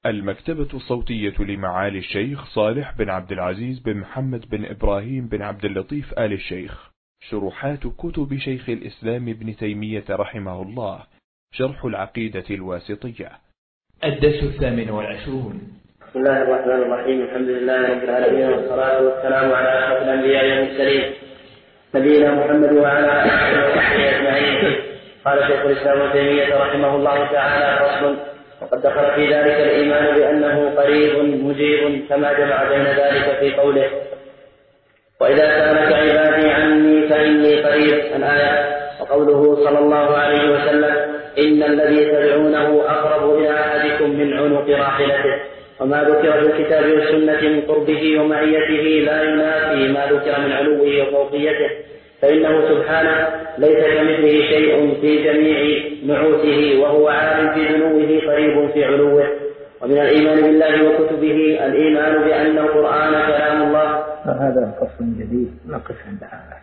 المكتبة الصوتية لمعالي الشيخ صالح بن عبد العزيز بن محمد بن إبراهيم بن عبد اللطيف آل الشيخ. شروحات كتب شيخ الإسلام ابن تيمية رحمه الله. شرح العقيدة الواسطية. الدرس 28. بسم الله الرحمن الرحيم. الحمد لله رب العالمين، والصلاة والسلام على أشرف الأنبياء والمرسلين نبينا محمد وعلى آله وصحبه أجمعين. قال شيخ الإسلام ابن تيمية رحمه الله تعالى: فصل. وقد دخل في ذلك الإيمان بأنه قريب مجيب، كما جمع بين ذلك في قوله: وإذا سألك عبادي عني فإني قريب، الآية. وقوله صلى الله عليه وسلم: إن الذي تدعونه أقرب إلى أحدكم من عنق راحلته. وما ذكر في الكتاب والسنة من قربه ومعيته لا ينافي ما ذكر من علوه وفوقيته، فإنه سبحانه ليس كمثله شيء في جميع نعوته، وهو عالم في دنوه قريب في علوه. ومن الإيمان بالله وكتبه الإيمان بأن القرآن كلام الله. هذا فصل جديد نقف عند هذا.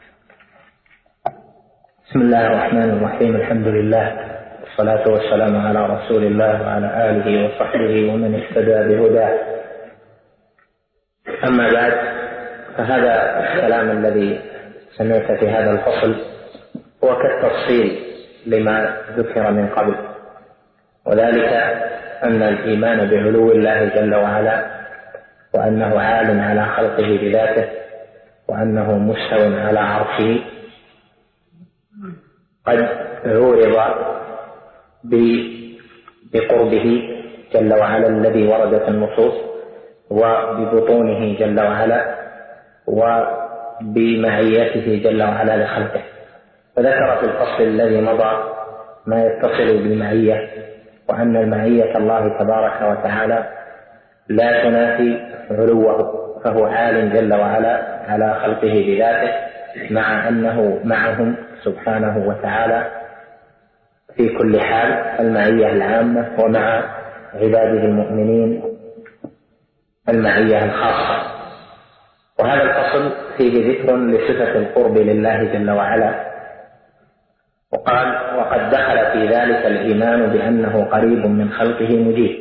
بسم الله الرحمن الرحيم. الحمد لله، والصلاة والسلام على رسول الله وعلى آله وصحبه ومن اهتدى بهداه. أما بعد، فهذا الكلام الذي سمعت في هذا الفصل هو كالتفصيل لما ذكر من قبل، وذلك أن الإيمان بعلو الله جل وعلا، وأنه عال على خلقه بذاته، وأنه مستو على عرشه، قد عورض بقربه جل وعلا الذي وردت النصوص، وببطونه جل وعلا، وبمعيته جل وعلا لخلقه. فذكر في الفصل الذي مضى ما يتصل بالمعية، وأن المعية الله تبارك وتعالى لا تنافي علوه، فهو عال جل وعلا على خلقه بذاته، مع أنه معهم سبحانه وتعالى في كل حال، المعية العامة، ومع عباده المؤمنين المعية الخاصة. وهذا الفصل فيه ذكر لصفة القرب لله جل وعلا. وقال: وقد دخل في ذلك الإيمان بأنه قريب من خلقه مجيب.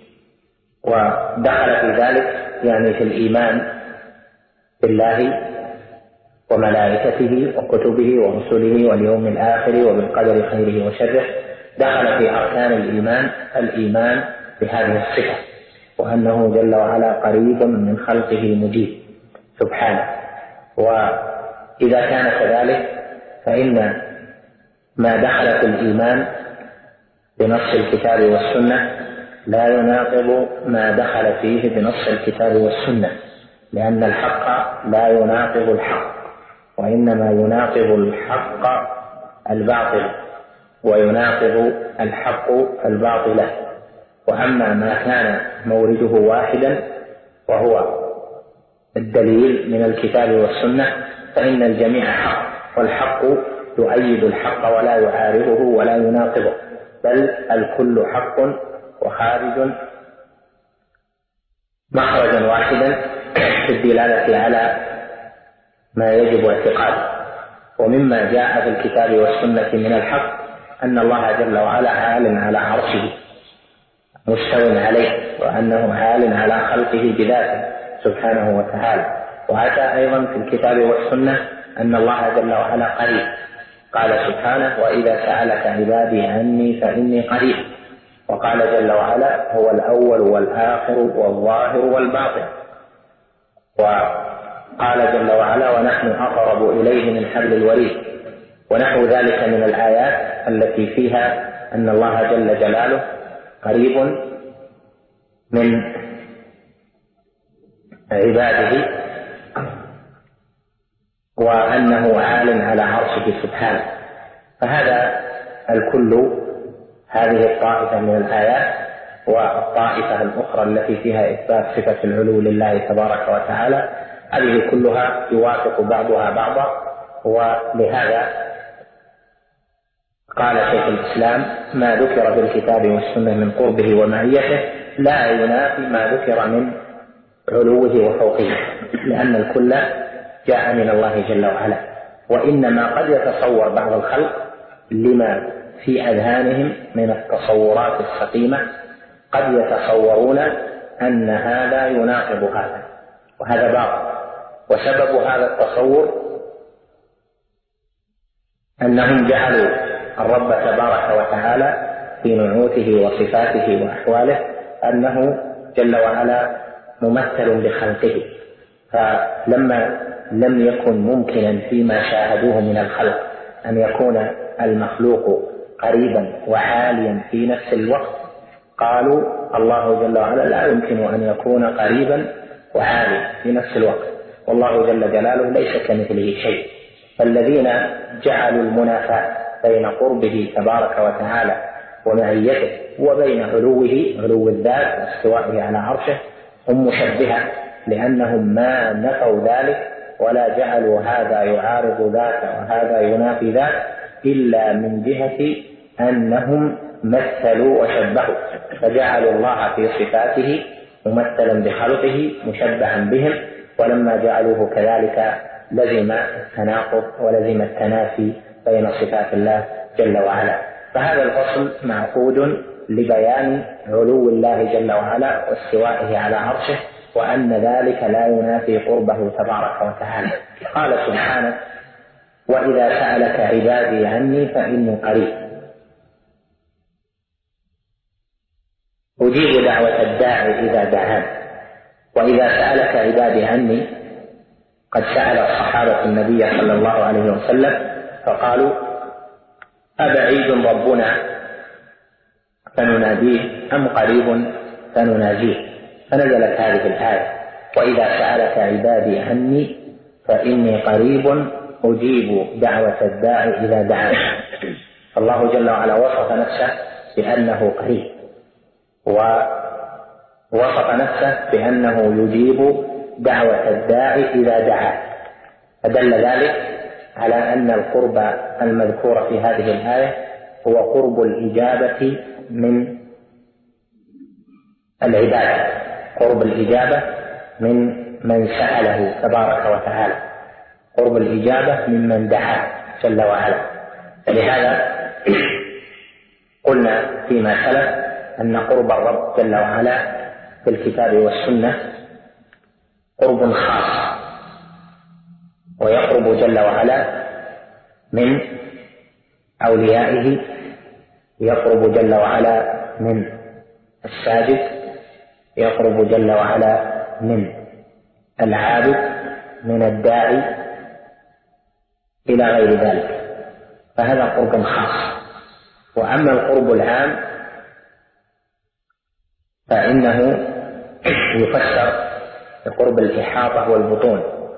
ودخل في ذلك يعني في الإيمان بالله وملائكته وكتبه ورسله واليوم الآخر وبالقدر خيره وشره. دخل في أركان الإيمان بهذه الصفة، وأنه جل وعلا قريب من خلقه مجيب سبحانه. وإذا كان كذلك، فإن ما دخل في الإيمان بنص الكتاب والسنة لا يناقض ما دخل فيه بنص الكتاب والسنة، لأن الحق لا يناقض الحق، وإنما يناقض الحق الباطل، ويناقض الحق الباطل. وأما ما كان مورده واحدا وهو الدليل من الكتاب والسنة، فإن الجميع حق، والحق يؤيد الحق ولا يعارضه ولا يناقضه، بل الكل حق وخارج مخرجا واحدا في الدلالة على ما يجب اعتقاده. ومما جاء في الكتاب والسنة من الحق أن الله جل وعلا عال على عرشه مستو عليه، وأنه عال على خلقه بذاته سبحانه وتعالى. وأتى أيضا في الكتاب والسنة أن الله جل وعلا قريب. قال سبحانه: وإذا سألك عبادي عني فإني قريب. وقال جل وعلا: هو الأول والآخر والظاهر والباطن. وقال جل وعلا: ونحن أقرب إليه من حبل الوريد. ونحو ذلك من الآيات التي فيها أن الله جل جلاله قريب من عباده، وأنه عال على عرشه سبحانه. فهذا الكل، هذه الطائفة من الآيات، والطائفة الأخرى التي فيها إثبات صفة العلو لله تبارك وتعالى، هذه كلها يوافق بعضها بعضا. ولهذا قال شيخ الإسلام: ما ذكر في الكتاب والسنة من قربه ومعيته لا ينافي ما ذكر من علوه وفوقه، لأن الكل جاء من الله جل وعلا. وإنما قد يتصور بعض الخلق لما في أذهانهم من التصورات السقيمة قد يتصورون أن هذا يناقض هذا، وهذا باطل. وسبب هذا التصور أنهم جعلوا الرب تبارك وتعالى في نعوته وصفاته وأحواله أنه جل وعلا ممثل بخلقه، فلما لم يكن ممكنا فيما شاهدوه من الخلق أن يكون المخلوق قريبا وعاليا في نفس الوقت، قالوا الله جل وعلا لا يمكن أن يكون قريبا وعاليا في نفس الوقت، والله جل جلاله ليس كمثله شيء. فالذين جعلوا المنافاة بين قربه تبارك وتعالى ومعيته وبين علو الذات واستوائه على عرشه هم مشبهة، لأنهم ما نفوا ذلك ولا جعلوا هذا يعارض ذاك وهذا ينافي ذاك إلا من جهة أنهم مثلوا وشبهوا، فجعلوا الله في صفاته ممثلا بخلقه مشبها بهم، ولما جعلوه كذلك لزم التناقض ولزم التنافي بين صفات الله جل وعلا. فهذا الفصل معقود لبيان علو الله جل وعلا واستوائه على عرشه، وأن ذلك لا ينافي قربه تبارك وتعالى. قال سبحانه: وإذا سألك عبادي عني فإني قريب أجيب دعوة الداعي إذا دعان. وإذا سألك عبادي عني، قد سأل الصحابة النبي صلى الله عليه وسلم فقالوا: أبعيد ربنا فنناديه أم قريب فنناجيه؟ فنزلت هذه الآية: وإذا سألك عبادي عني فإني قريب أجيب دعوة الداعي إذا دعان. الله جل وعلا وصف نفسه بأنه قريب، ووصف نفسه بأنه يجيب دعوة الداعي إذا دعاه، فدل ذلك على أن القرب المذكور في هذه الآية هو قرب الإجابة من العبادة، قرب الإجابة من سأله تبارك وتعالى، قرب الإجابة ممن دعاه جل وعلا. فلهذا قلنا فيما سلف أن قرب الرب جل وعلا في الكتاب والسنة قرب خاص، ويقرب جل وعلا من أوليائه، يقرب جل وعلا من الساجد، يقرب جل وعلا من العابد، من الداعي، إلى غير ذلك، فهذا قرب خاص. وأما القرب العام فإنه يفسر بقرب الإحاطة والبطون،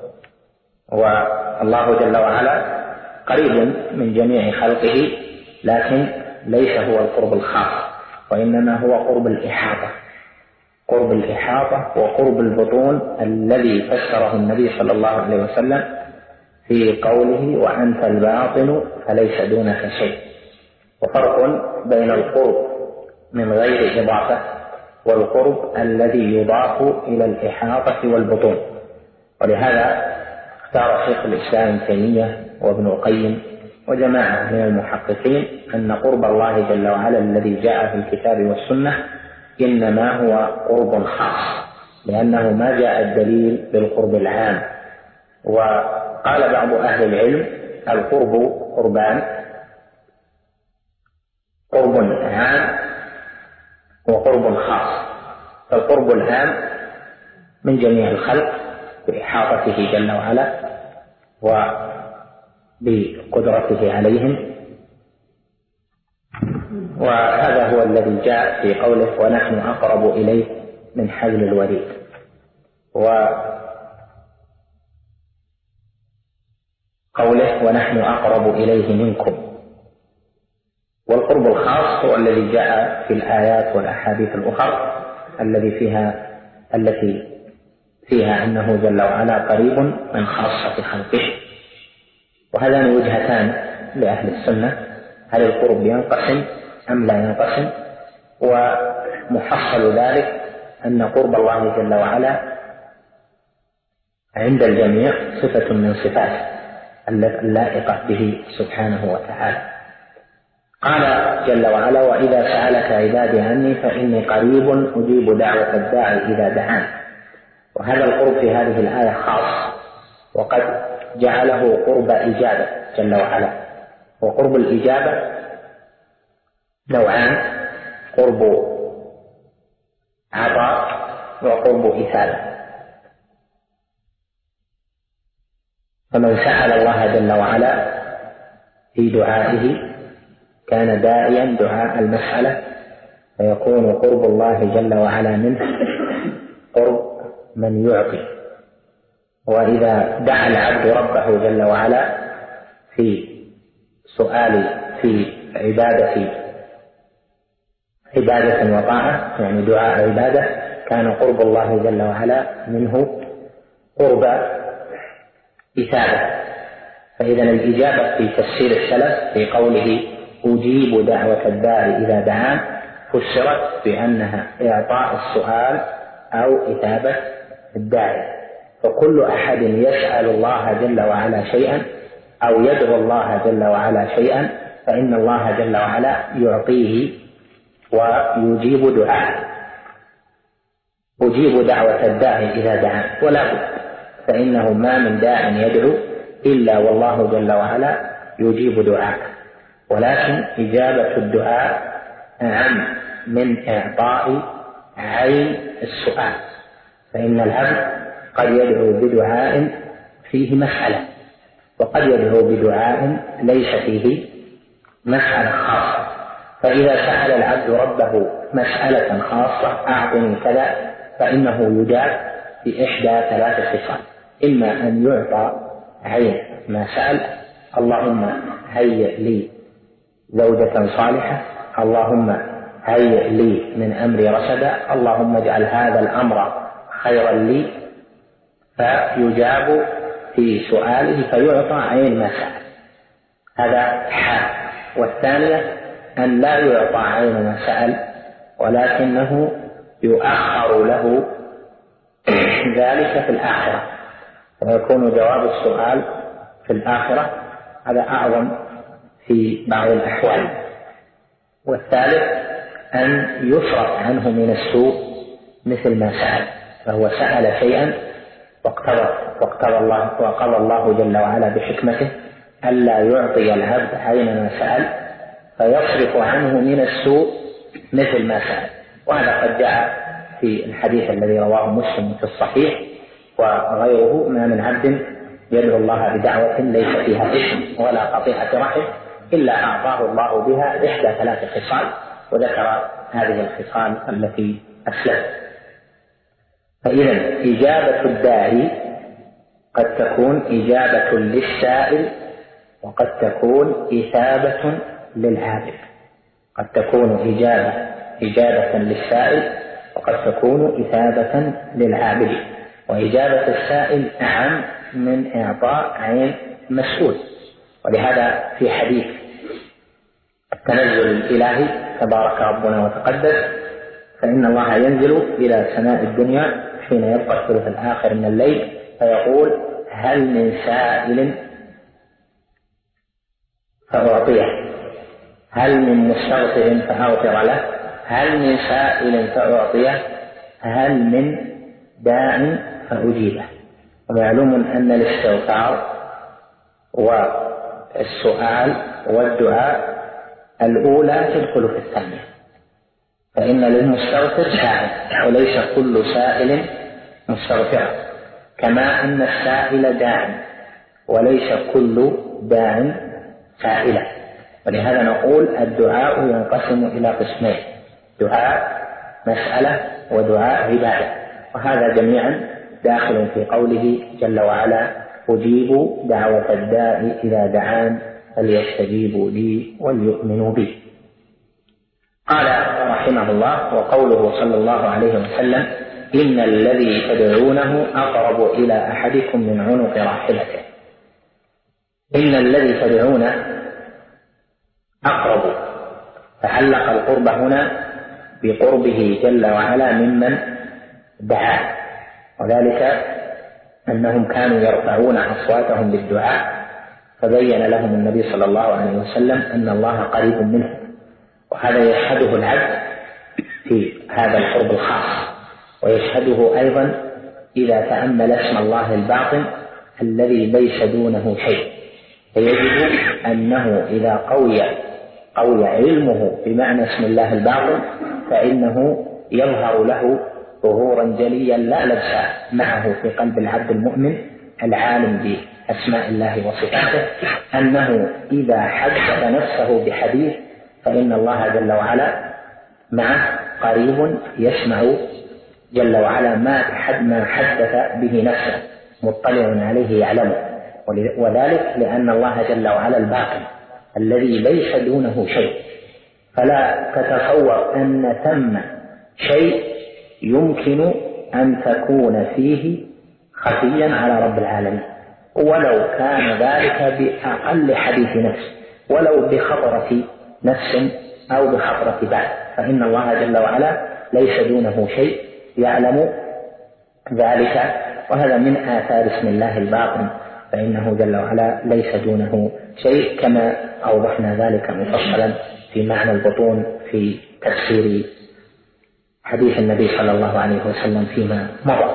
والله جل وعلا قريب من جميع خلقه، لكن ليس هو القرب الخاص، وإنما هو قرب الإحاطة، قرب الإحاطة وقرب البطون الذي فسره النبي صلى الله عليه وسلم في قوله: وأنت الباطن فليس دونك شيء. وفرق بين القرب من غير إضافة والقرب الذي يضاف إلى الإحاطة والبطون. ولهذا اختار شيخ الإسلام ابن تيمية وابن القيم وجماعة من المحققين أن قرب الله جل وعلا الذي جاء في الكتاب والسنة إنما هو قرب خاص، لأنه ما جاء الدليل بالقرب العام. وقال بعض أهل العلم: القرب قربان، قرب عام وقرب خاص. فالقرب العام من جميع الخلق بإحاطته جل وعلا وبقدرته عليهم، وهذا هو الذي جاء في قوله: ونحن أقرب إليه من حبل الوريد. وقوله: ونحن أقرب إليه منكم. والقرب الخاص هو الذي جاء في الآيات والأحاديث الأخرى التي فيها أنه جل وعلا قريب من خاصة خلقه. وهذان وجهتان لأهل السنة: هل القرب ينقسم أم لا ينقسم؟ ومحصل ذلك أن قرب الله جل وعلا عند الجميع صفة من صفاته اللائقة به سبحانه وتعالى. قال جل وعلا: وإذا سألك عبادي عني فإني قريب أجيب دعوة الداعي إذا دعان. وهذا القرب في هذه الآية خاص، وقد جعله قرب إجابة جل وعلا. وقرب الإجابة نوعان: قرب عطاء وقرب إثابة. فمن سأل الله جل وعلا في دعائه كان داعيا دعاء المسألة، فيكون قرب الله جل وعلا منه قرب من يعطي. وإذا دعا العبد ربه جل وعلا في سؤال في عبادة وطاعة، يعني دعاء عبادة، كان قرب الله جل وعلا منه قرب إثابة. فإذا الإجابة في تفسير السلف في قوله أجيب دعوة الداعي إذا دعان فسرت بأنها إعطاء السؤال أو إثابة الداعي. فكل أحد يسأل الله جل وعلا شيئا أو يدعو الله جل وعلا شيئا فإن الله جل وعلا يعطيه ويجيب دعاءه. أجيب دعوة الداعي إذا دعان، ولا بد، فإنه ما من داع يدعو إلا والله جل وعلا يجيب دعاءه. ولكن إجابة الدعاء أعم من إعطاء عين السؤال، فإن العبد قد يدعو بدعاء فيه مسألة، وقد يدعو بدعاء ليس فيه مسألة خاصة. فإذا سأل العبد ربه مسألة خاصة أعطني كذا، فإنه يجاب بإحدى ثلاث خصال: إما أن يعطى عين ما سأل: اللهم هيئ لي زوجة صالحة، اللهم هيئ لي من أمري رشدا، اللهم اجعل هذا الأمر خيرا لي، فيجاب في سؤاله فيعطى عين ما سأل. هذا حال. والثانية أن لا يعطى عين ما سأل، ولكنه يؤخر له ذلك في الآخرة، ويكون جواب السؤال في الآخرة. هذا أعظم في بعض الأحوال. والثالث أن يصرف عنه من السوء مثل ما سأل، فهو سأل شيئا وقضى الله جل وعلا بحكمته ألا يعطي العبد عين ما سأل، فيصرف عنه من السوء مثل ما سأل. وهذا قد جاء في الحديث الذي رواه مسلم في الصحيح وغيره: ما من عبد يدعو الله بدعوة ليس فيها إثم ولا قطيعة رحم إلا أعطاه الله بها إحدى ثلاث خصال، وذكر هذه الخصال التي أسلفت. فإذا إجابة الداعي قد تكون إجابة للسائل، وقد تكون إثابة للعابد. قد تكون إجابة للسائل، وقد تكون إثابة للعابد. وإجابة السائل أعم من إعطاء عين مسؤول. ولهذا في حديث التنزل الإلهي تبارك ربنا وتقدس: فإن الله ينزل إلى سماء الدنيا حين يبقى الثلث الآخر من الليل فيقول: هل من سائل فأعطيه، هل من مستغفر فأغفر له، هل من سائل فأعطيه، هل من داع فأجيبه. ومعلوم أن الاستغفار والسؤال والدعاء الأولى تدخل في الثانية، فإن للمستغفر سائل وليس كل سائل مستغفرا، كما أن السائل داع وليس كل داع سائلا. ولهذا نقول الدعاء ينقسم إلى قسمين: دعاء مسألة ودعاء عبادة. وهذا جميعا داخل في قوله جل وعلا: أجيب دعوة الداعي إذا دعان فليستجيبوا لي وليؤمنوا بي. قال رحمه الله: وقوله صلى الله عليه وسلم: إن الذي تدعونه أقرب إلى أحدكم من عنق راحلته. إن الذي تدعونه أقرب، فعلق القرب هنا بقربه جل وعلا ممن دعاه، وذلك أنهم كانوا يرفعون أصواتهم بالدعاء فبين لهم النبي صلى الله عليه وسلم أن الله قريب منهم، وهذا يشهده العبد في هذا القرب الخاص، ويشهده أيضا إذا تأمل اسم الله الباطن الذي ليس دونه شيء، فيجد أنه إذا قوي علمه بمعنى اسم الله الباطن فإنه يظهر له ظهورا جليا لا لبس معه في قلب العبد المؤمن العالم بأسماء الله وصفاته، أنه إذا حدث نفسه بحديث فإن الله جل وعلا معه قريب يسمع جل وعلا ما حدث به نفسه، مطلع عليه يعلمه، وذلك لأن الله جل وعلا الباطن الذي ليس دونه شيء، فلا تتصور أن ثم شيء يمكن أن تكون فيه خفيا على رب العالمين، ولو كان ذلك بأقل حديث نفس، ولو بخطرة نفس أو بخطرة بال، فإن الله جل وعلا ليس دونه شيء يعلم ذلك، وهذا من آثار اسم الله الباطن، فإنه جل وعلا ليس دونه شيء، كما أوضحنا ذلك مفصلا في معنى البطون في تفسير حديث النبي صلى الله عليه وسلم فيما مضى.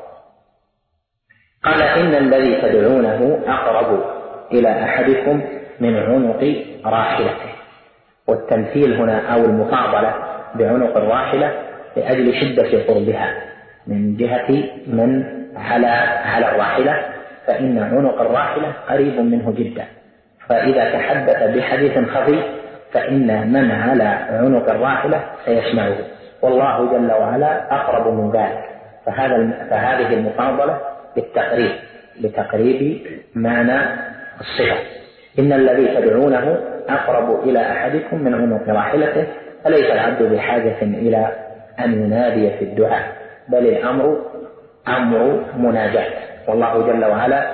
قال إن الذي تدعونه أقرب إلى أحدكم من عنق راحلته، والتمثيل هنا أو المفاضلة بعنق الراحلة لأجل شدة قربها من جهة من على الراحلة، فإن عنق الراحلة قريب منه جدا، فإذا تحدث بحديث خفي فإن من على عنق الراحلة سيسمعه، والله جل وعلا أقرب من ذلك، فهذه المفاضلة لتقريب معنى الصفة. إن الذي تدعونه أقرب إلى أحدكم من عنق راحلته، فليس العبد بحاجة إلى أن ينادي في الدعاء، بل الأمر أمر مناجاة، والله جل وعلا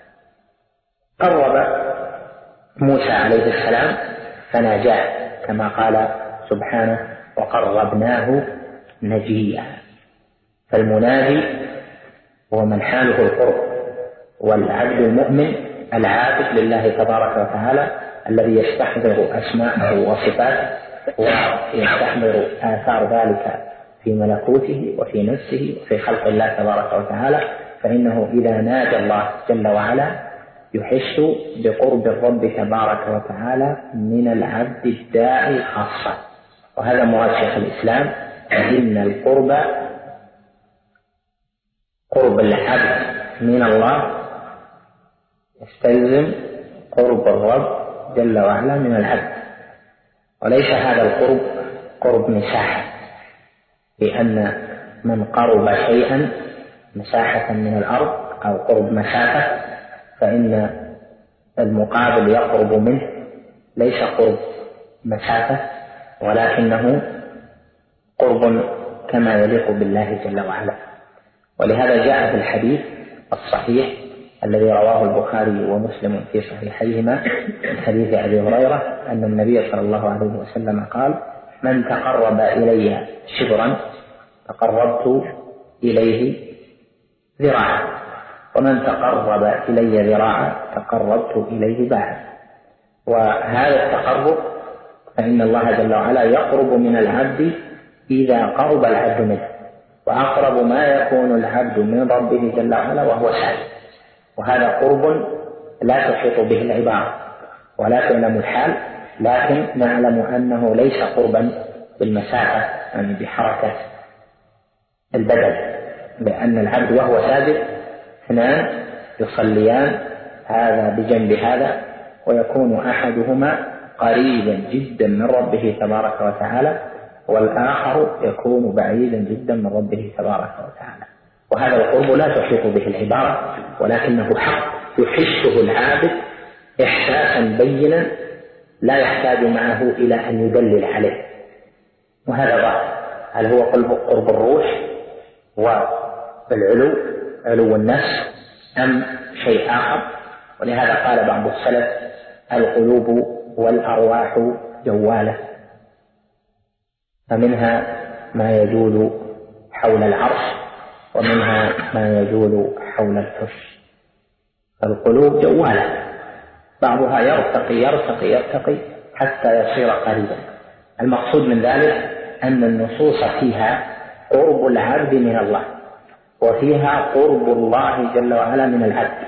قرب موسى عليه السلام فناجاه كما قال سبحانه وقربناه نجيا، فالمنادي هو من حاله القرب، والعبد المؤمن العابد لله تبارك وتعالى الذي يستحضر أسماءه وصفاته ويستحضر آثار ذلك في ملكوته وفي نفسه وفي خلق الله تبارك وتعالى، فإنه إذا نادى الله جل وعلا يحس بقرب الرب تبارك وتعالى من العبد الداعي خاصة، وهذا مراد شيخ الإسلام، إن القرب قرب العبد من الله يستلزم قرب الرب جل وعلا من العبد، وليس هذا القرب قرب مساحة، لأن من قرب شيئا مساحة من الأرض أو قرب مسافة فإن المقابل يقرب منه ليس قرب مسافة، ولكنه قرب كما يليق بالله جل وعلا. ولهذا جاء في الحديث الصحيح الذي رواه البخاري ومسلم في صحيحيهما من حديث أبي هريرة أن النبي صلى الله عليه وسلم قال: من تقرب إلي شبرا تقربت إليه ذراعا، ومن تقرب إلي ذراعا تقربت إليه باعا. وهذا التقرب فإن الله جل وعلا يقرب من العبد إذا قرب العبد منه، وأقرب ما يكون العبد من ربه جل وعلا وهو ساجد، وهذا قرب لا تحيط به العبارة ولا تعلم الحال، لكن نعلم أنه ليس قربا بالمسافة يعني بحركة البدن، لأن العبد وهو ساجد اثنان يصليان هذا بجنب هذا، ويكون أحدهما قريبا جدا من ربه تبارك وتعالى، والآخر يكون بعيدا جدا من ربه تبارك وتعالى. وهذا القرب لا تحيط به العبارة، ولكنه حق يحسه العابد إحساسا بينا لا يحتاج معه إلى أن يدلل عليه، وهذا ظاهر. هل هو قرب الروح والعلو علو النفس أم شيء آخر؟ ولهذا قال بعض السلف: القلوب والأرواح جوالة، فمنها ما يجول حول العرش ومنها ما يجول حول الفرش. فالقلوب جوالة، بعضها يرتقي حتى يصير قريبا. المقصود من ذلك أن النصوص فيها قرب العبد من الله، وفيها قرب الله جل وعلا من العبد،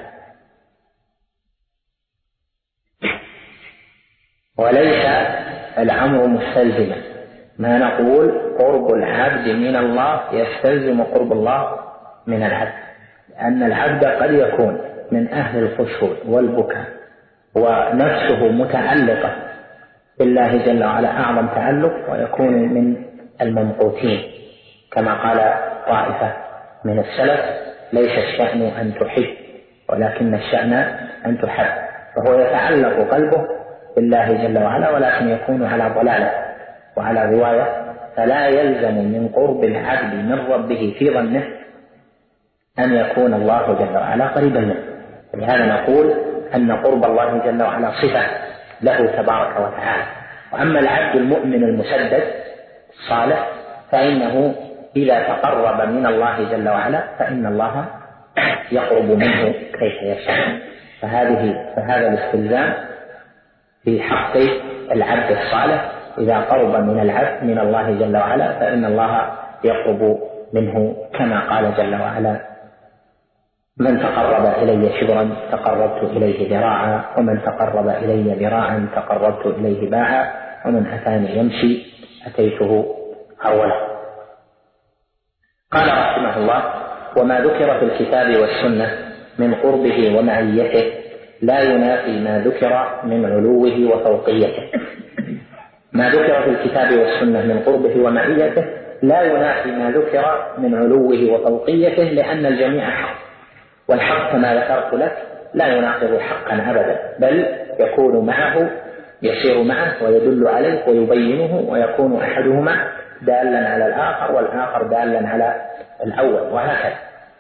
وليس الأمر مستلزما. ما نقول قرب العبد من الله يستلزم قرب الله من العبد، لأن العبد قد يكون من أهل الخشوع والبكاء ونفسه متعلقة بالله جل وعلا أعظم تعلق، ويكون من الممقوتين كما قال طائفة من السلف: ليس الشأن أن تحب ولكن الشأن أن تحب. فهو يتعلق قلبه بالله جل وعلا ولكن يكون على ضلالة وعلى رواية، فلا يلزم من قرب العبد من ربه في ظنه أن يكون الله جل وعلا قريبا منه. لهذا نقول أن قرب الله جل وعلا صفة له تبارك وتعالى. وأما العبد المؤمن المسدد الصالح فإنه إذا تقرب من الله جل وعلا فإن الله يقرب منه كيف يشاء. فهذا الاستلزام في حق العبد الصالح: إذا قرب من العبد من الله جل وعلا فإن الله يقرب منه، كما قال جل وعلا: من تقرب إلي شبرا تقربت إليه ذراعا، ومن تقرب إلي ذراعا تقربت إليه باعا، ومن أتاني يمشي أتيته هرولا. قال رحمه الله: وما ذكر في الكتاب والسنة من قربه ومعيته لا ينافي ما ذكر من علوه وفوقيته. ما ذكر في الكتاب والسنة من قربه ومعيته لا ينافي ما ذكر من علوه وفوقيته، لأن الجميع حق، والحق كما ذكرت لك لا يناقض حقا أبدا، بل يكون معه، يسير معه ويدل عليه ويبينه، ويكون أحدهما دالا على الآخر والآخر دالا على الأول، وهكذا.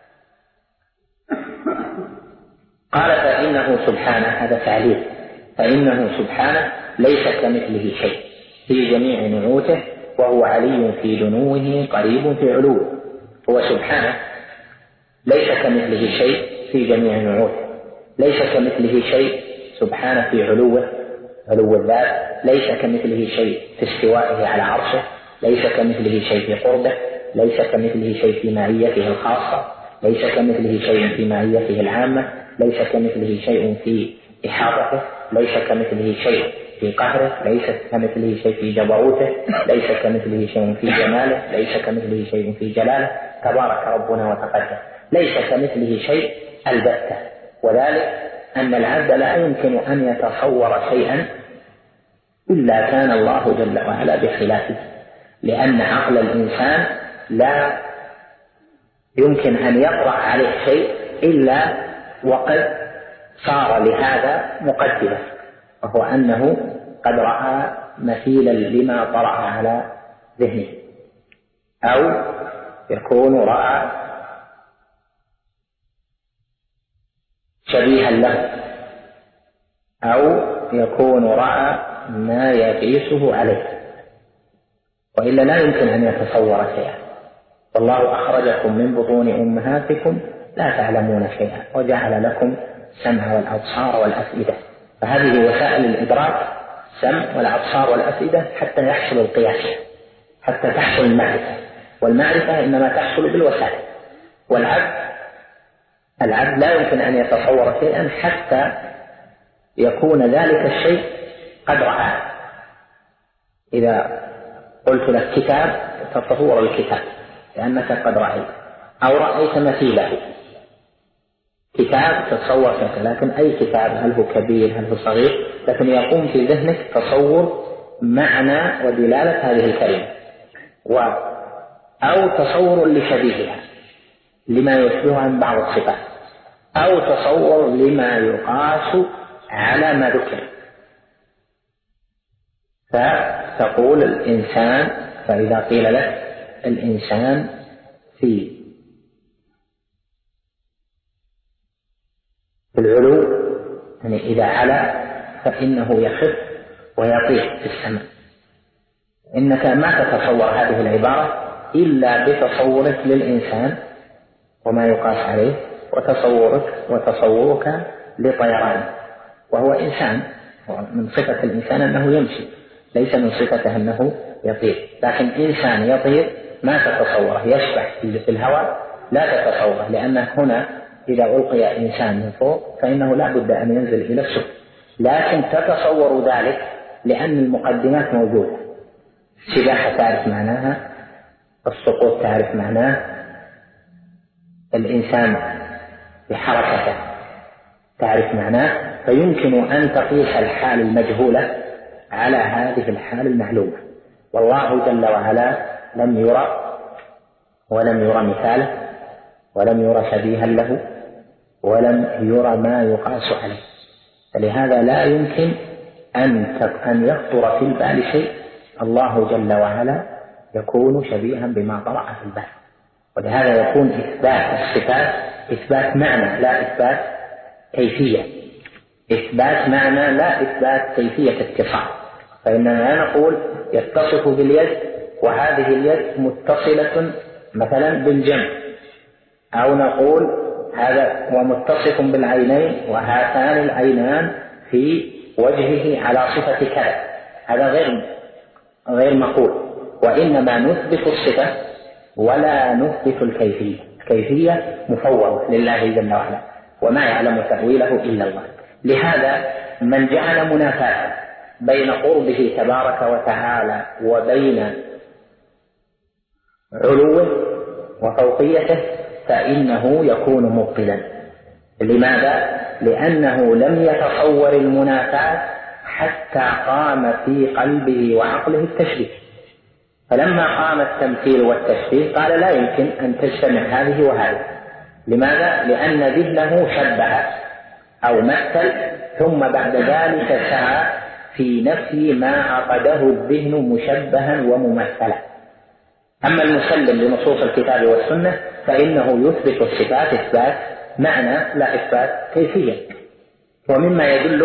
قال: فإنه سبحانه، هذا تعليل، فإنه سبحانه ليس كمثله شيء في جميع نعوته، وهو علي في دنوه قريب في علوه. هو سبحانه ليس كمثله شيء في جميع نعوته، ليس كمثله شيء سبحانه في علوه، علو الذات، ليس كمثله شيء في استوائه على عرشه، ليس كمثله شيء في قربه، ليس كمثله شيء في معيته الخاصة، ليس كمثله شيء في معيته العامة، ليس كمثله شيء في إحاطته، ليس كمثله شيء في قهره، ليس كمثله شيء في جبروته، ليس كمثله شيء في جماله، ليس كمثله شيء في جلاله، تبارك ربنا وتقدس. ليس كمثله شيء البتة، وذلك أن العبد لا يمكن أن يتصور شيئا إلا كان الله جل وعلا بخلافه، لأن عقل الإنسان لا يمكن أن يطرح عليه شيء إلا وقد صار لهذا مقدمة، وهو أنه قد رأى مثيلا لما طرأ على ذهنه، أو يكون رأى شبيها له، أو يكون رأى ما يقيسه عليه، وإلا لا يمكن أن يتصور شيئا. والله أخرجكم من بطون أمهاتكم لا تعلمون شيئا وجعل لكم السمع والأبصار والأفئدة. فهذه وسائل الإدراك، السمع والأبصار والأفئدة، حتى يحصل القياس، حتى تحصل المعرفة، والمعرفة إنما تحصل بالوسائل. العبد لا يمكن أن يتصور شيئا حتى يكون ذلك الشيء قد رآه. إذا قلت لك كتاب تتصور الكتاب لأنك قد رأيت، أو رأيت مثيله. كتاب تتصور شيئا، لكن أي كتاب، هل هو كبير هل هو صغير، لكن يقوم في ذهنك تصور معنى ودلالة هذه الكلمة، أو تصور لشبيهها لما يشبهها من بعض الصفات، أو تصور لما يقاس على ما ذكر. فتقول الإنسان، فإذا قيل لك الإنسان في العلو، يعني إذا علا فإنه يخف ويطيح في السماء. إنك ما تتصور هذه العبارة إلا بتصورك للإنسان وما يقاس عليه، وتصورك لطيران، وهو إنسان، من صفة الإنسان أنه يمشي، ليس من صفته أنه يطير، لكن إنسان يطير ما تتصوره، يسبح في الهواء لا تتصوره، لأن هنا إذا ألقي إنسان من فوق فإنه لا بد أن ينزل إلى السفل، لكن تتصور ذلك لأن المقدمات موجودة. السباحة تعرف معناها، السقوط تعرف معناه، الإنسان بحركته تعرف معناه، فيمكن أن تقيس الحال المجهولة على هذه الحال المعلومة. والله جل وعلا لم يرى ولم يرى مثاله ولم يرى شبيها له ولم يرى ما يقاس عليه، فلهذا لا يمكن أن يخطر في البال شيء الله جل وعلا يكون شبيها بما طرأ في البال. ولهذا يكون إثبات الصفات إثبات معنى لا إثبات كيفية، إثبات معنى لا إثبات كيفية اتصال. فإننا نقول يتصف باليد وهذه اليد متصلة مثلا بالجنب، أو نقول هذا ومتصف بالعينين وهاتان العينان في وجهه على صفة كذا، هذا غير مقول، وإنما نثبت الصفة ولا نثبت الكيفية. الكيفية مفوضة لله جل وعلا وما يعلم تأويله إلا الله. لهذا من جعل منافاة بين قربه تبارك وتعالى وبين علوه وفوقيته فإنه يكون مبطلا. لماذا؟ لأنه لم يتصور المنافاة حتى قام في قلبه وعقله التشبيه، فلما قام التمثيل والتشبيه قال لا يمكن أن تجتمع هذه وهذه. لماذا؟ لأن ذهنه شبه أو مثل، ثم بعد ذلك سعى في نفي ما عقده الذهن مشبها وممثلا. أما المسلم لنصوص الكتاب والسنة فإنه يثبت الصفات إثبات معنى لا إثبات كيفية. ومما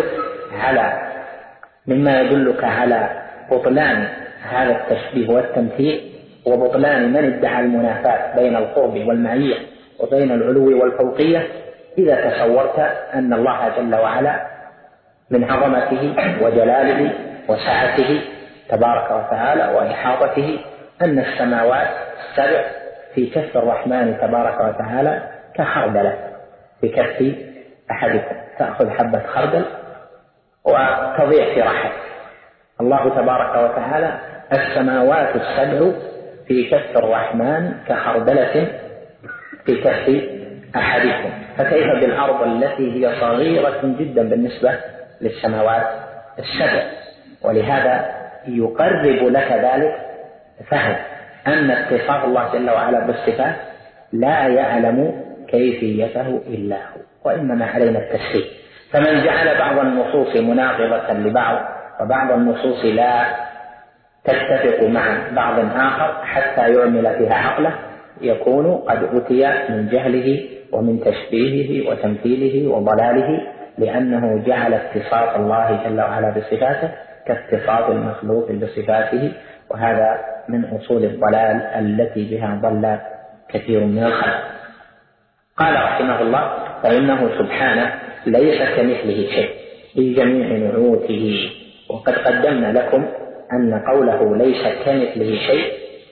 يدلك على بطلان هذا التشبيه والتمثيل وبطلان من ادعى المنافاة بين القرب والمعية وبين العلو والفوقية إذا تصورت أن الله جل وعلا من عظمته وجلاله وسعته تبارك وتعالى وإحاطته أن السماوات السبع في كف الرحمن تبارك وتعالى كخردلة في كف أحدكم، تأخذ حبة خردل وتضيع في رحم الله تبارك وتعالى. السماوات السبع في كف الرحمن كخردلة في كف أحدكم، فكيف بالأرض التي هي صغيرة جدا بالنسبة للسماوات السبع؟ ولهذا يقرب لك ذلك فهم أن اتصاف الله جل وعلا بالصفات لا يعلم كيفيته إلا هو، وإنما علينا التسليم. فمن جعل بعض النصوص مناقضة لبعض وبعض النصوص لا تتفق مع بعض آخر حتى يعمل فيها عقله يكون قد أتي من جهله ومن تشبيهه وتمثيله وضلاله، لأنه جعل اتصاف الله جل وعلا بصفاته كاتصاف المخلوق بصفاته، وهذا من أصول الضلال التي بها ضل كثير من الخلق. قال رحمه الله: فإنه سبحانه ليس كمثله شيء في جميع نعوته. وقد قدمنا لكم أن قوله ليس كمثله شيء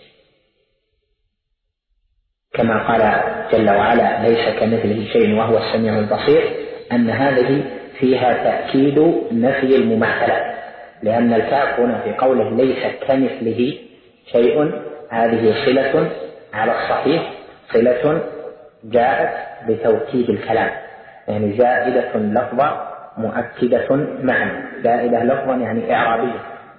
كما قال جل وعلا ليس كمثله شيء وهو السميع البصير، أن هذه فيها تأكيد نفي المماثلة، لأن الكاف هنا في قوله ليس كمثله شيء هذه صلة على الصحيح، صلة جاءت بتوكيد الكلام، يعني زائدة لفظة مؤكدة معنى، زائدة لفظا يعني إعرابية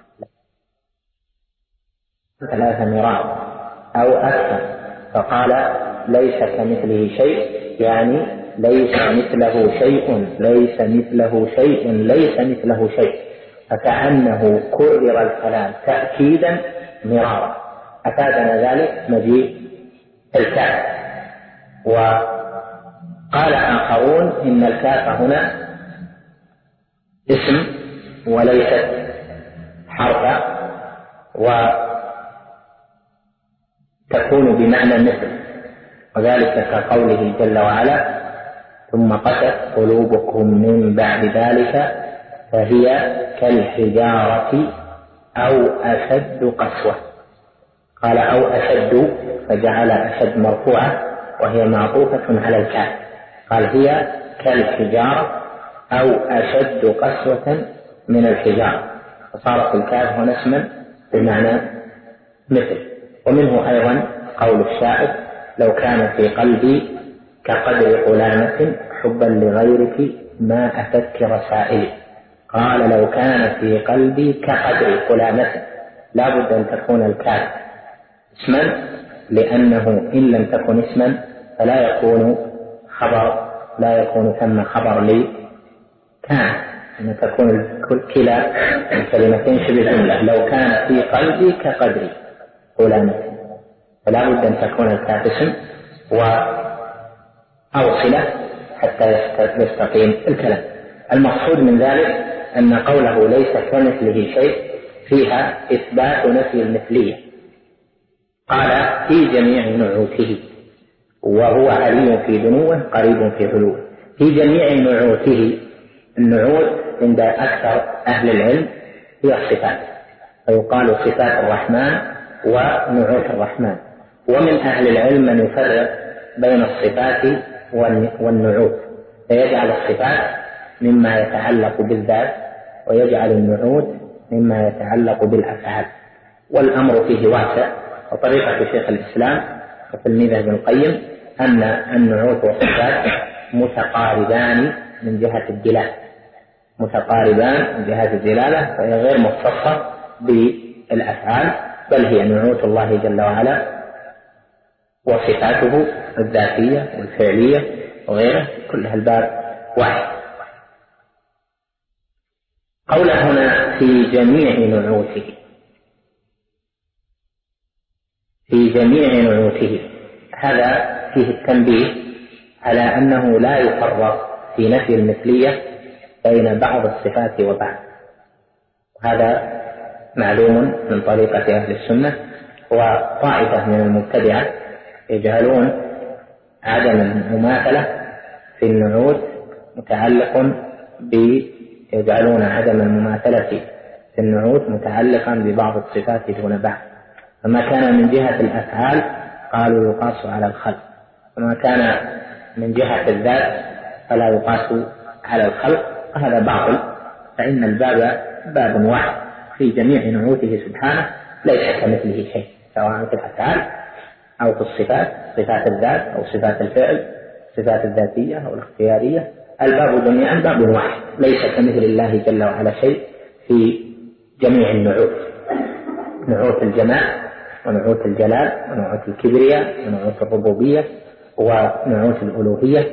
3 مرات أو أكثر، فقال ليس كمثله شيء يعني ليس مثله شيء، ليس مثله شيء، ليس مثله شيء، فكأنه كرر الكلام تأكيدا مرارا. أفادنا ذلك مجيء الكاف. وقال آخرون إن الكاف هنا اسم وليست حرفا، وتكون بمعنى مثل، وذلك كقوله جل وعلا: ثم قست قلوبكم من بعد ذلك فهي كالحجارة أو أشد قسوة. قال أو أشد فجعل أشد مرفوعة وهي معطوفة على الكاف، قال هي كالحجارة أو أشد قسوة من الحجارة، فصارت الكاف هنا اسما بمعنى مثل. ومنه أيضا قول الشاعر لو كان في قلبي كقدر قلامة حبا لغيرك ما أتتك رسائلي. قال لو كان في قلبي كقدر قلامة، لا بد أن تكون الكاف اسما، لأنه إن لم تكن اسما فلا يكون خبر، لا يكون ثم خبر لي كان، أن تكون كلا الكلمتين شبه جملة. لو كان في قلبي كقدر قلامة، فلا بد أن تكون الكاف اسم أو صلة حتى يستقيم الكلام. المقصود من ذلك أن قوله ليس كمثله شيء فيها إثبات نفي المثلية. قال في جميع نعوته، وهو علي في دنوه قريب في علوه. في جميع نعوته، النعوت عند أكثر أهل العلم هي الصفات، فيقال صفات الرحمن ونعوت الرحمن. ومن أهل العلم من يفرق بين الصفات والنعوت، فيجعل الصفات مما يتعلق بالذات ويجعل النعوت مما يتعلق بالأفعال، والأمر فيه واسع. وطريقة شيخ الإسلام وتلميذه ابن القيم أن النعوت والصفات متقاربان من جهة الدلالة، متقاربان من جهة الدلالة، فهي غير مختصة بالأفعال، بل هي نعوت الله جل وعلا وصفاته الذاتية والفعلية وغيره، كلها الباب واحد. قوله هنا في جميع نعوته، في جميع نعوته، هذا فيه التنبيه على أنه لا يفرق في نفي المثلية بين بعض الصفات وبعض. هذا معلوم من طريقة أهل السنة. وطائفة من المبتدعة يجعلون عدم المماثلة في النعوت يجعلون عدم المماثلة في النعوت متعلقا ببعض الصفات دون بعض. فما كان من جهة الأفعال قالوا يقاس على الخلق، وما كان من جهة الذات فلا يقاس على الخلق، هذا باطل. فإن الباب باب واحد في جميع نعوته سبحانه، ليس كمثله شيء، سواء في الأفعال أو في الصفات، صفات الذات أو صفات الفعل، صفات الذاتية أو الاختيارية، الباب جميعا باب واحد، ليس كمثل الله جل وعلا شيء في جميع النعوت، نعوت الجمال ونعوت الجلال ونعوت الكبرياء ونعوت الربوبية ونعوت الألوهية،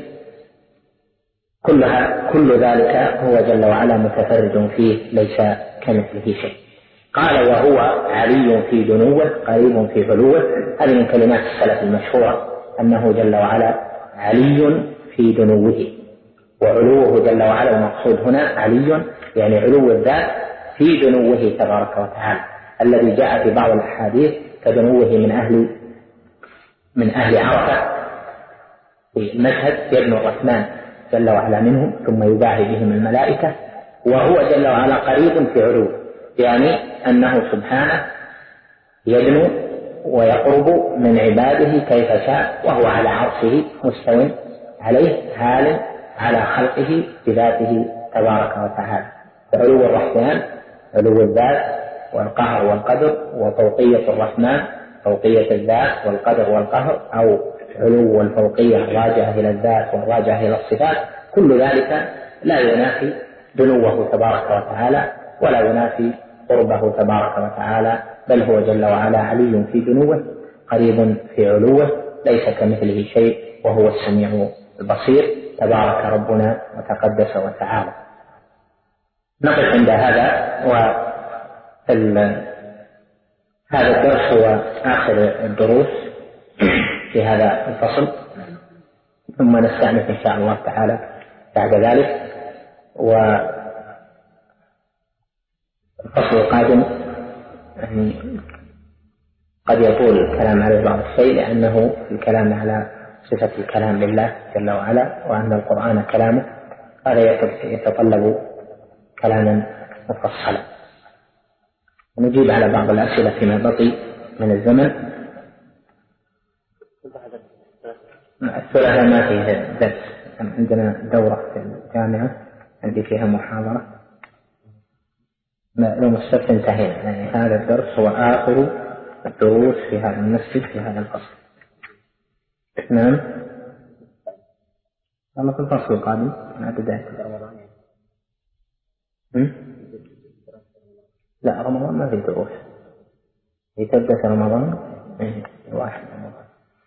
كل ذلك هو جل وعلا متفرد فيه، ليس كمثله شيء. قال وهو علي في دنوه قريب في علوه. هذه من كلمات السلف المشهورة، أنه جل وعلا علي في دنوه، وعلوه جل وعلا المقصود هنا علي يعني علو الذات في دنوه تبارك وتعالى، الذي جاء في بعض الأحاديث كدنوه من أهل عرفة في المشهد يدنو الرحمن جل وعلا منهم ثم يباهي بهم الملائكة، وهو جل وعلا قريب في علوه، يعني أنه سبحانه يدنو ويقرب من عباده كيف شاء، وهو على عرشه مستو عليه حال على خلقه بذاته تبارك وتعالى. فعلو الرحمن علو الذات والقهر والقدر، وفوقية الرحمن فوقية الذات والقدر والقهر، أو علو الفوقية الراجعة إلى الذات والراجعة إلى الصفات، كل ذلك لا ينافي دنوه تبارك وتعالى ولا ينافي قربه تبارك وتعالى، بل هو جل وعلا علي في دنوه قريب في علوه، ليس كمثله شيء وهو السميع البصير، تبارك ربنا وتقدس وتعالى. نقف عند هذا، هذا الدرس هو آخر الدروس في هذا الفصل، ثم نستأنف إن شاء الله تعالى بعد ذلك. والفصل القادم يعني قد يطول الكلام على بعض الشيء، لأنه الكلام على صفة الكلام لله جل وعلا، وأن القرآن كلامه، هذا يتطلب كلاما مفصلا. نجيب على بعض الأسئلة فيما بقي من الزمن. الثلاثة ما فيه درس، عندنا دورة في الجامعة عندي فيها محاضرة، يوم السبت انتهينا، يعني هذا الدرس هو آخر الدروس في هذا المسجد في هذا الفصل. نعم، أنا في الفصل القادم مع بداية رمضان. لا، رمضان ما في دروس، تبدأ رمضان 1 رمضان.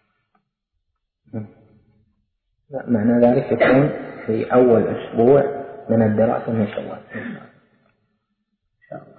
لا، معنى ذلك يكون في أول أسبوع من الدراسة من شوال إن شاء الله.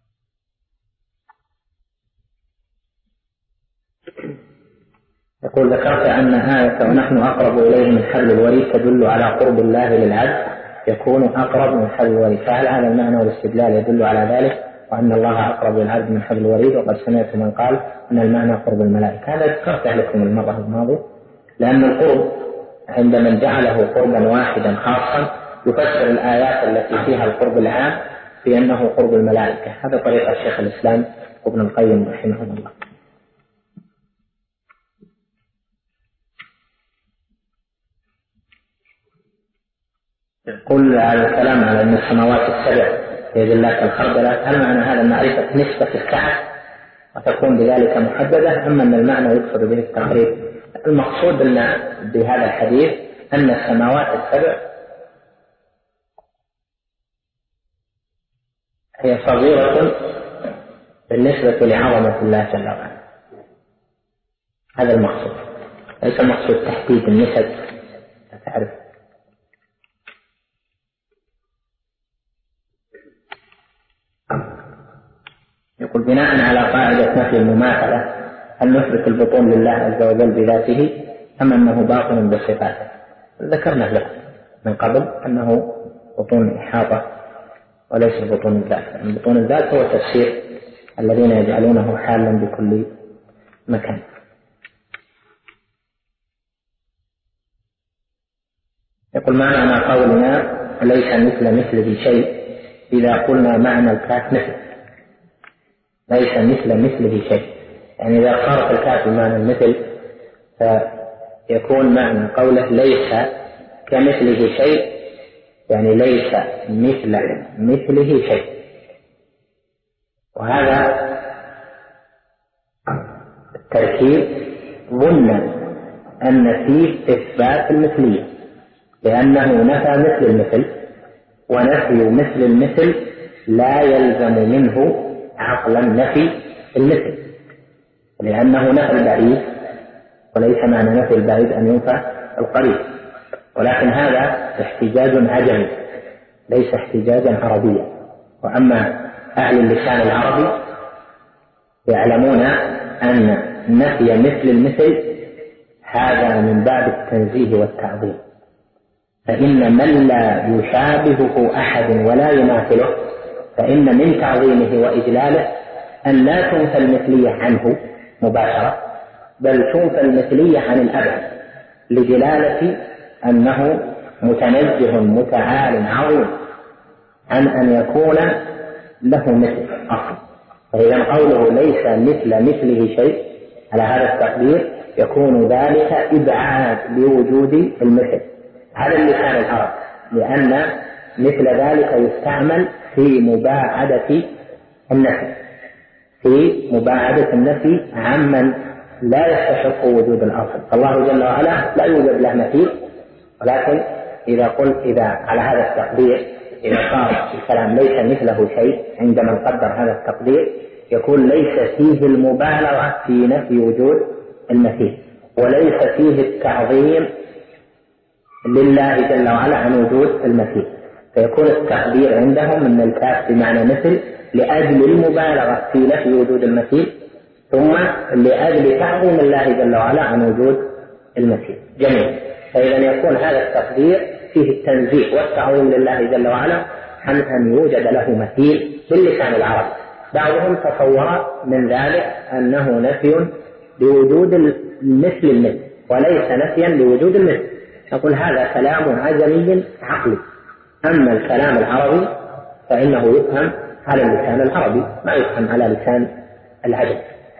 يقول: ذكرت أن آية ونحن أقرب إليه من حبل الوريد تدل على قرب الله للعبد، يكون أقرب من حبل الوريد، فهل هذا المعنى والاستدلال يدل على ذلك وأن الله أقرب للعبد من حبل الوريد؟ وقد سمعت من قال أن المعنى قرب الملائكة. هذا ذكرت لكم المرة الماضية، لأن القرب عند من جعله قربا واحدا خاصا يفسر الآيات التي فيها القرب العام بأنه قرب الملائكة. هذا طريقة شيخ الإسلام ابن القيم رحمه الله. قل على الكلام على أن السماوات السبع بيد الله كالخردلات، هل معنى هذا معرفة نسبة الكعب وتكون بذلك محددة، أما أن المعنى يقصد به التقريب؟ المقصود بهذا الحديث أن السماوات السبع هي صغيرة بالنسبة لعظمة الله جل وعلا. هذا المقصود، ليس المقصود تحديد النسب. تعرف يقول: بناء على قاعدة نفي المماثلة هل نثبت البطون لله عز وجل بذاته أم أنه باطن بصفاته؟ ذكرنا لكم من قبل أنه بطون إحاطة وليس بطون الذات. بطون الذات هو تفسير الذين يجعلونه حالا بكل مكان. يقول: معنى قولنا ليس مثل مثله شيء إذا قلنا معنى الكاف مثل، ليس مثل مثله شيء، يعني إذا صارت الكاف بمعنى المثل فيكون معنى قوله ليس كمثله شيء، يعني ليس مثل مثله شيء. وهذا التركيب ظن أن فيه إثبات المثلية، لأنه نفى مثل المثل، ونفي مثل المثل لا يلزم منه عقلا نفي المثل، لأنه نفى البعيد، وليس معنى نفي البعيد أن ينفى القريب، ولكن هذا احتجاج عجمي ليس احتجاجا عربيا. وأما أهل اللسان العربي يعلمون أن نفي مثل المثل هذا من باب التنزيه والتعظيم، فإن من لا يشابهه أحد ولا يماثله فإن من تعظيمه وإجلاله أن لا تنفى المثلية عنه مباشرة، بل تنفى المثلية عن الأبد لدلالة أنه متنزه متعال عظيم عن أن يكون له مثل أصل. فإذا قوله ليس مثل مثله شيء على هذا التقدير يكون ذلك إبعاد لوجود المثل على اللسان العربي، لأن مثل ذلك يستعمل في مباعدة النفي، في مباعدة النفي عمن لا يستحق وجود الأصل. فالله جل وعلا لا يوجد له مثيل، ولكن إذا على هذا التقدير إذا صار الكلام ليس مثله شيء عندما نقدر هذا التقدير يكون ليس فيه المبالغة في نفي وجود المثيل، وليس فيه التعظيم لله جل وعلا عن وجود المثيل، فيكون التقدير عندهم أن الكاف بمعنى مثل لأجل المبالغة في نفي وجود المثيل، ثم لأجل تعظيم الله جل وعلا عن وجود المثيل. جميل. فإذا يكون هذا التقدير فيه التنزيه والتعظيم لله جل وعلا عن أن يوجد له مثيل باللسان العربي. بعضهم تصور من ذلك أنه نفي لوجود المثل وليس نفيا لوجود المثل. نقول هذا كلام عجمي عقلي. أما الكلام العربي فإنه يفهم على اللسان العربي ما يفهم على لسان العجم.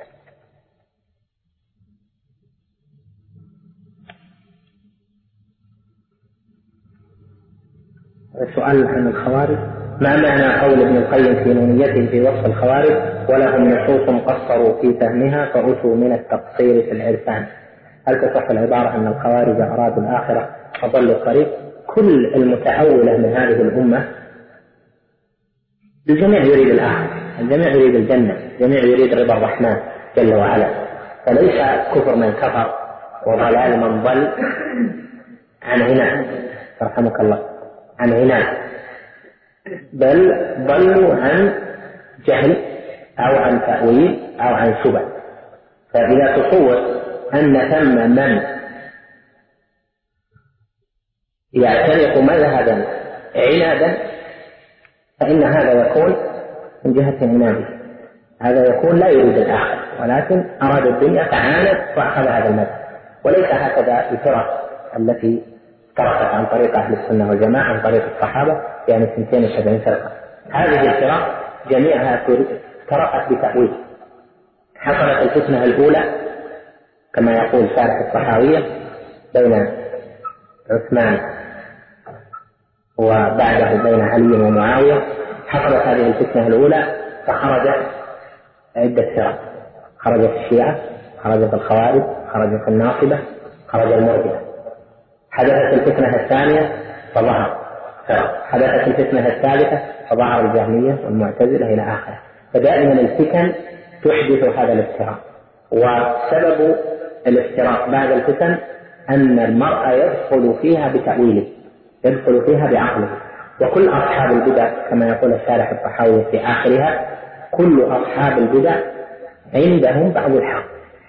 السؤال عن الخوارج: ما معنى قول ابن القيم في نونيته في وصف الخوارج: ولهم نصوص قصروا في فهمها فأتوا من التقصير في العرفان؟ هل تصح العبارة أن الخوارج أرادوا الآخرة فضلوا الطريق؟ كل المتأولة من هذه الأمة الجميع يريد الآخرة، الجميع يريد الجنة، الجميع يريد رضا الرحمن جل وعلا، فليس كفر من كفر وضلال من ضل عن عناد، رحمك الله، عن عناد، بل ضلوا عن جهل أو عن تأويل أو عن شبه. فإذا تصور أن ثم من يعتنق مذهبا عنادا فإن هذا يكون من جهة عناده، هذا يكون لا يريد الآخر ولكن أراد الدنيا فعاند وأخذ هذا المذهب. وليس هكذا الفرق التي تركت عن طريق أهل السنة والجماعة عن طريق الصحابة، يعني 72 فرقة. هذه الفرق جميعها تركت بتأويل. حصلت الفتنة الأولى كما يقول شارح الطحاوية بين عثمان وبعده بين علي ومعاوية. حصلت هذه الفتنة الأولى فخرجت عدة فرق، خرجت الشيعة، خرجت الخوارج، خرجت الناصبة، خرج المرجئة. حدثت الفتنة الثانية فظهر فرق، حدثت الفتنة الثالثة فظهر الجهمية والمعتزلة إلى آخره. فدائما الفتن تحدث هذا الافتراق، وسبب الافتراق بعد الفتن أن المرء يدخل فيها بتأويله، يدخل فيها بعقله. وكل أصحاب البدع كما يقول الشارح الطحاوي في آخرها: كل أصحاب البدع عندهم بعض الحق،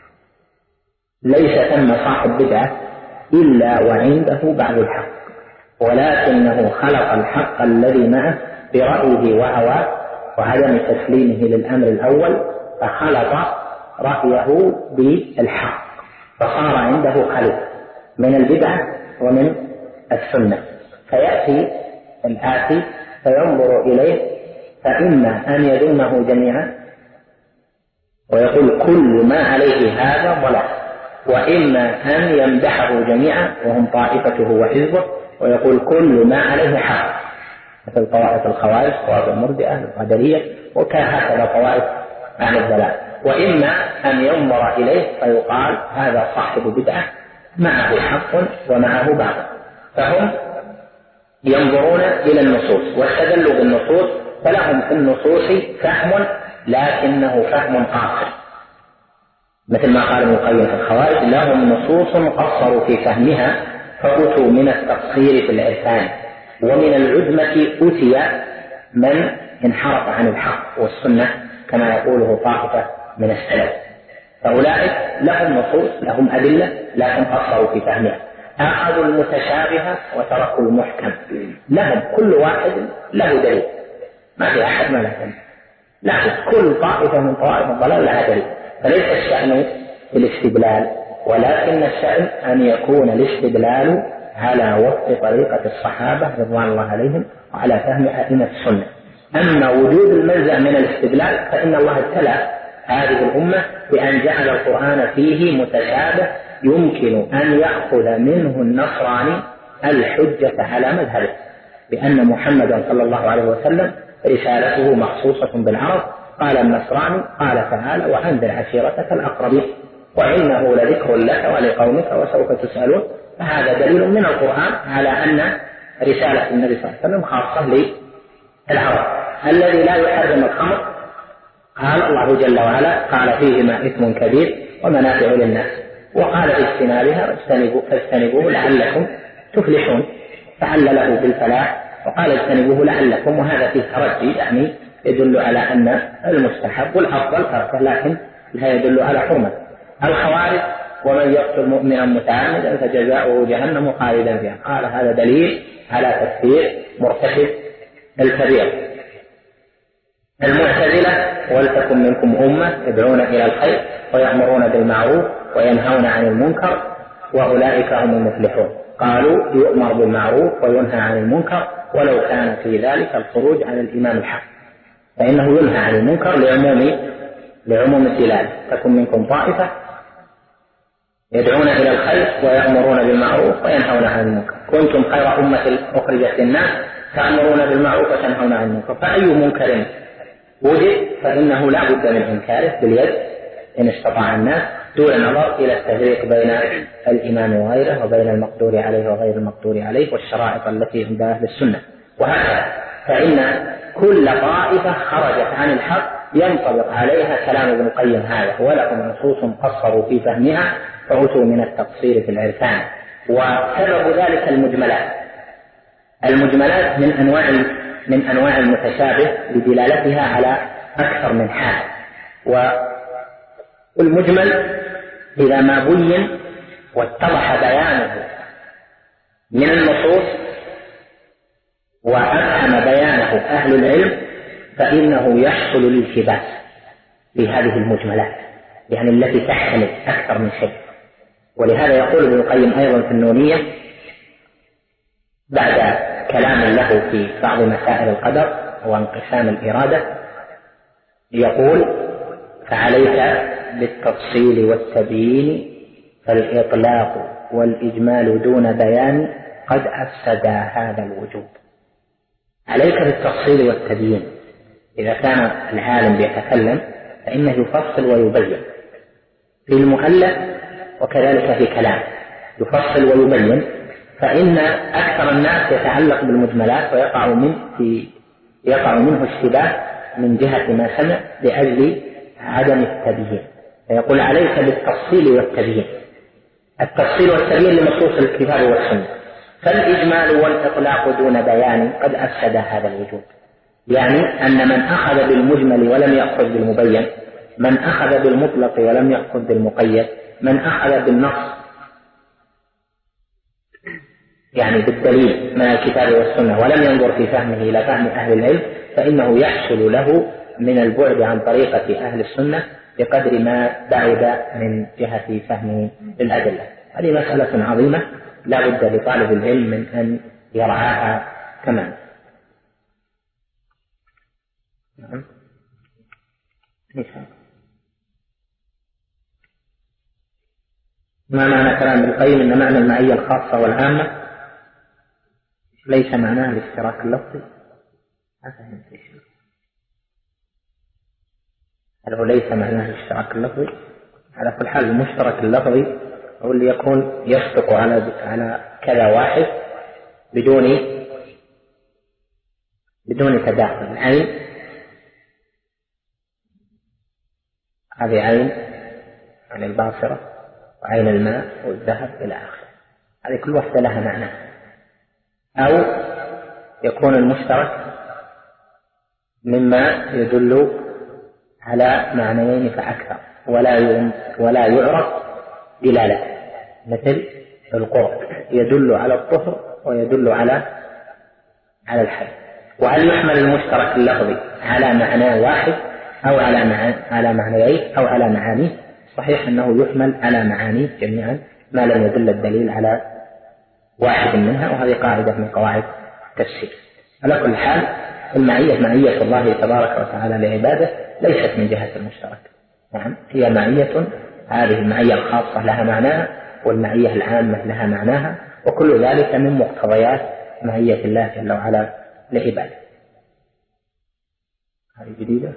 ليس ثم صاحب بدعة إلا وعنده بعض الحق، ولكنه خلق الحق الذي معه برأيه وهواه وعدم تسليمه للأمر الأول، فخلط رأيه بالحق فصار عنده خلط من البدعة ومن السنة. فيأتي الآتي فينظر إليه فإما أن يذمه جميعا ويقول كل ما عليه هذا ضلال، وإما أن يمدحه جميعا وهم طائفته وحزبه ويقول كل ما عليه حق، مثل طوائف الخوارج، طوائف المرجئة، القدرية، وكهكذا طوائف عن الضلال. وإما أن ينظر إليه فيقال هذا صاحب بدعة معه حق ومعه باطل. فهم ينظرون إلى النصوص واستدلوا بالنصوص، فلهم في النصوص فهم لكنه فهم قاصر، مثل ما قال ابن القيم في الخوارج: لهم نصوص قصروا في فهمها فأتوا من التقصير في العرفان، ومن العدمة أتي من انحرف عن الحق والسنة كما يقوله طائفة من السلف. فأولئك لهم نصوص، لهم أدلة، لكن قصروا في فهمها، أخذوا المتشابه وتركوا المحكم. لهم كل واحد له دليل، ما في أحد ما له دليل، لكن كل طائفة من طوائف الضلال لها دليل. فليس الشأن في الاستدلال، ولكن الشأن أن يكون الاستدلال على وفق طريقة الصحابة رضوان الله عليهم وعلى فهم أئمة السنة. أما وجود المنزع من الاستدلال فإن الله ابتلى هذه الأمة بأن جعل القرآن فيه متشابه يمكن أن يأخذ منه النصراني الحجة على مذهبه، بأن محمدا صلى الله عليه وسلم رسالته مخصوصة بالعرب. قال النصراني: قال تعالى: وأنذر عشيرتك الأقربين، وإنه لذكر لك ولقومك وسوف تسألون. فهذا دليل من القرآن على أن رسالة النبي صلى الله عليه وسلم خاصة للعرب. الذي لا يحرم الخمر قال الله جل وعلا: قال فيهما إثم كبير ومنافع للناس، وقال في اجتنابها فاجتنبوه لعلكم تفلحون، فعلله بالفلاح وقال اجتنبوه لعلكم، وهذا فيه ترجي، يعني يدل على أن المستحب والأفضل تركه، لكن لا يدل على حرمة. الخوارج: ومن يقتل مؤمنا متعمدا فجزاؤه جهنم خالدا فيها، قال هذا دليل على تكفير مرتكب الكبير. المعتزلة: ولتكن منكم أمة يدعون إلى الخير ويأمرون بالمعروف وينهون عن المنكر وأولئك هم المفلحون. قالوا يؤمر بالمعروف وينهى عن المنكر ولو كان في ذلك الخروج على الإمام الحق، فإنه ينهى عن المنكر لعموم الدلالة. تكن منكم طائفة يدعون إلى الخير ويأمرون بالمعروف وينهون عن المنكر، كنتم خير أمة أخرجت للناس تأمرون بالمعروف وتنهون عن المنكر. فأي منكر وجد فإنه لا بد من إنكاره باليد إن استطاع الناس، دون النظر إلى التفريق بين الإمام وغيره وبين المقدور عليه وغير المقدور عليه والشرائط التي عند أهل السنة. وهكذا فإن كل طائفة خرجت عن الحق ينطبق عليها كلام ابن القيم هذا، ولهم نصوص قصروا في فهمها فأتوا من التقصير في العرفان. وسبب ذلك المجملات من أنواع المتشابه بدلالتها على أكثر من حال. والمجمل إذا ما بين واتضح بيانه من النصوص وأفهم بيانه أهل العلم فإنه يحصل الالتباس بهذه المجملات، يعني التي تحتمل أكثر من شيء. ولهذا يقول ابن القيم أيضا في النونية بعد كلام له في بعض مسائل القدر وانقسام الإرادة، يقول: فعليك بالتفصيل والتبيين فالإطلاق والإجمال دون بيان قد أفسدا هذا الوجوب. عليك بالتفصيل والتبيين، إذا كان العالم يتكلم فإنه يفصل ويبين في المؤلف وكذلك في كلام يفصل ويبين، فإن أكثر الناس يتعلق بالمجملات ويقع منه اشتباه من جهة ما سمع لأجل عدم التبيين. فيقول: عليك بالتفصيل والتبيين. التفصيل والتبيين لنصوص الكتاب والسنة، فالإجمال والإطلاق دون بيان قد أفسد هذا الوجوب. يعني أن من أخذ بالمجمل ولم يأخذ بالمبين، من أخذ بالمطلق ولم يأخذ بالمقيد، من أخذ بالنص يعني بالدليل من الكتاب والسنة ولم ينظر في فهمه إلى فهم أهل العلم، فإنه يحصل له من البعد عن طريقة أهل السنة بقدر ما بعد من جهة فهمه للأدلة. هذه مسألة عظيمة لا بد لطالب العلم من أن يرعاها تماما. ما معنى كلام ابن القيم إن معنى المعية الخاصة والعامة ليس معناه الاشتراك اللفظي؟ هل هو ليس معناه الاشتراك اللفظي؟ على كل حال المشترك اللفظي هو اللي يكون يصدق على كذا واحد بدون تداخل. العين هذه عين عن الباصرة وعين الماء والذهب إلى آخره، هذه كل واحدة لها معنى. أو يكون المشترك مما يدل على معنيين فأكثر ولا يعرف دلالته، مثل القرب يدل على الطهر ويدل على الحي. وهل يحمل المشترك اللفظي على معنى واحد أو على معنيين أو على معاني؟ صحيح أنه يحمل على معاني جميعا ما لم يدل الدليل على واحد منها، وهذه قاعدة من قواعد التفسير. على كل حال المعية معية الله تبارك وتعالى لعباده ليست من جهة المشترك، نعم هي معية، هذه المعية الخاصة لها معناها والمعية العامة لها معناها، وكل ذلك من مقتضيات معية الله جل وعلا لعباده. هذه جديدة.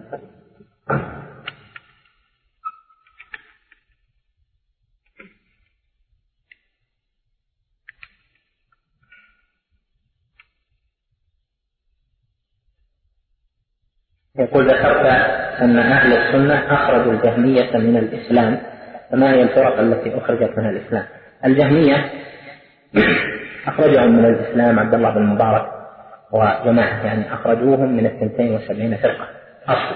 يقول: ذكرت أن أهل السنة أخرجوا الجهمية من الإسلام، فما هي الفرق التي أخرجت من الإسلام؟ الجهمية أخرجهم من الإسلام عبد الله بن مبارك وجماعة، يعني أخرجوهم من 72 فرقة أصلا،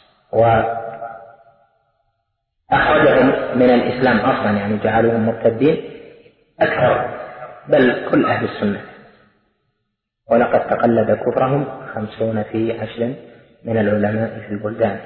وأخرجهم من الإسلام أصلا، يعني جعلوهم مرتدين أكثر بل كل أهل السنة، ولقد تقلد كفرهم 50 في 10 من العلماء في البلدان.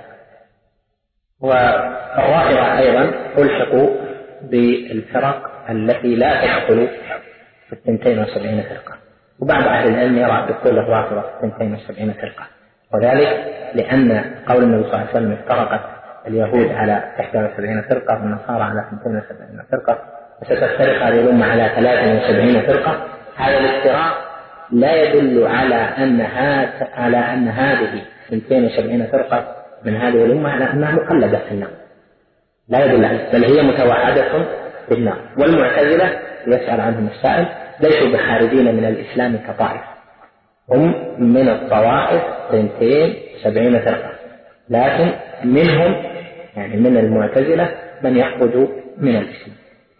والرافضة أيضا ألحقوا بالفرق التي لا تدخل في 72 فرقة، وبعض أهل العلم يرى دخول الرافضة في 72 فرقة، وذلك لأن قول النبي صلى الله عليه وسلم افترقت اليهود على 71 فرقة والنصارى على 72 فرقة وستفترق هذه الأمة على 73 فرقة. هذا الافتراق لا يدل على أن هذه 72 فرقة من هذه الأمة على أنها مقلدة في النار، لا يدل عليه، بل هي متوعدة في النار. والمعتزلة يسأل عنهم السائل ليسوا بخارجين من الإسلام كطائفة، هم من الطوائف 72 فرقة، لكن منهم يعني من المعتزلة من يخرج من الإسلام.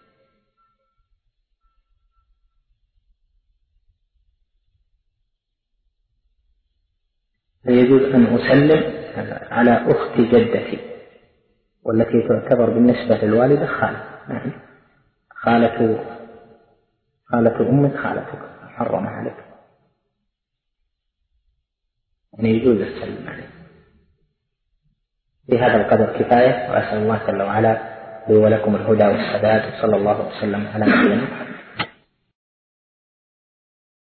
يجوز أن أسلم على أخت جدتي والتي تعتبر بالنسبة للوالدة خالة أمك خالتك حرم عليك، يعني يجوز السلم عليه. في هذا القدر كفاية، وأسأل الله جل وعلا لي ولكم الهدى والسداد، صلى الله وسلم على نبينا محمد.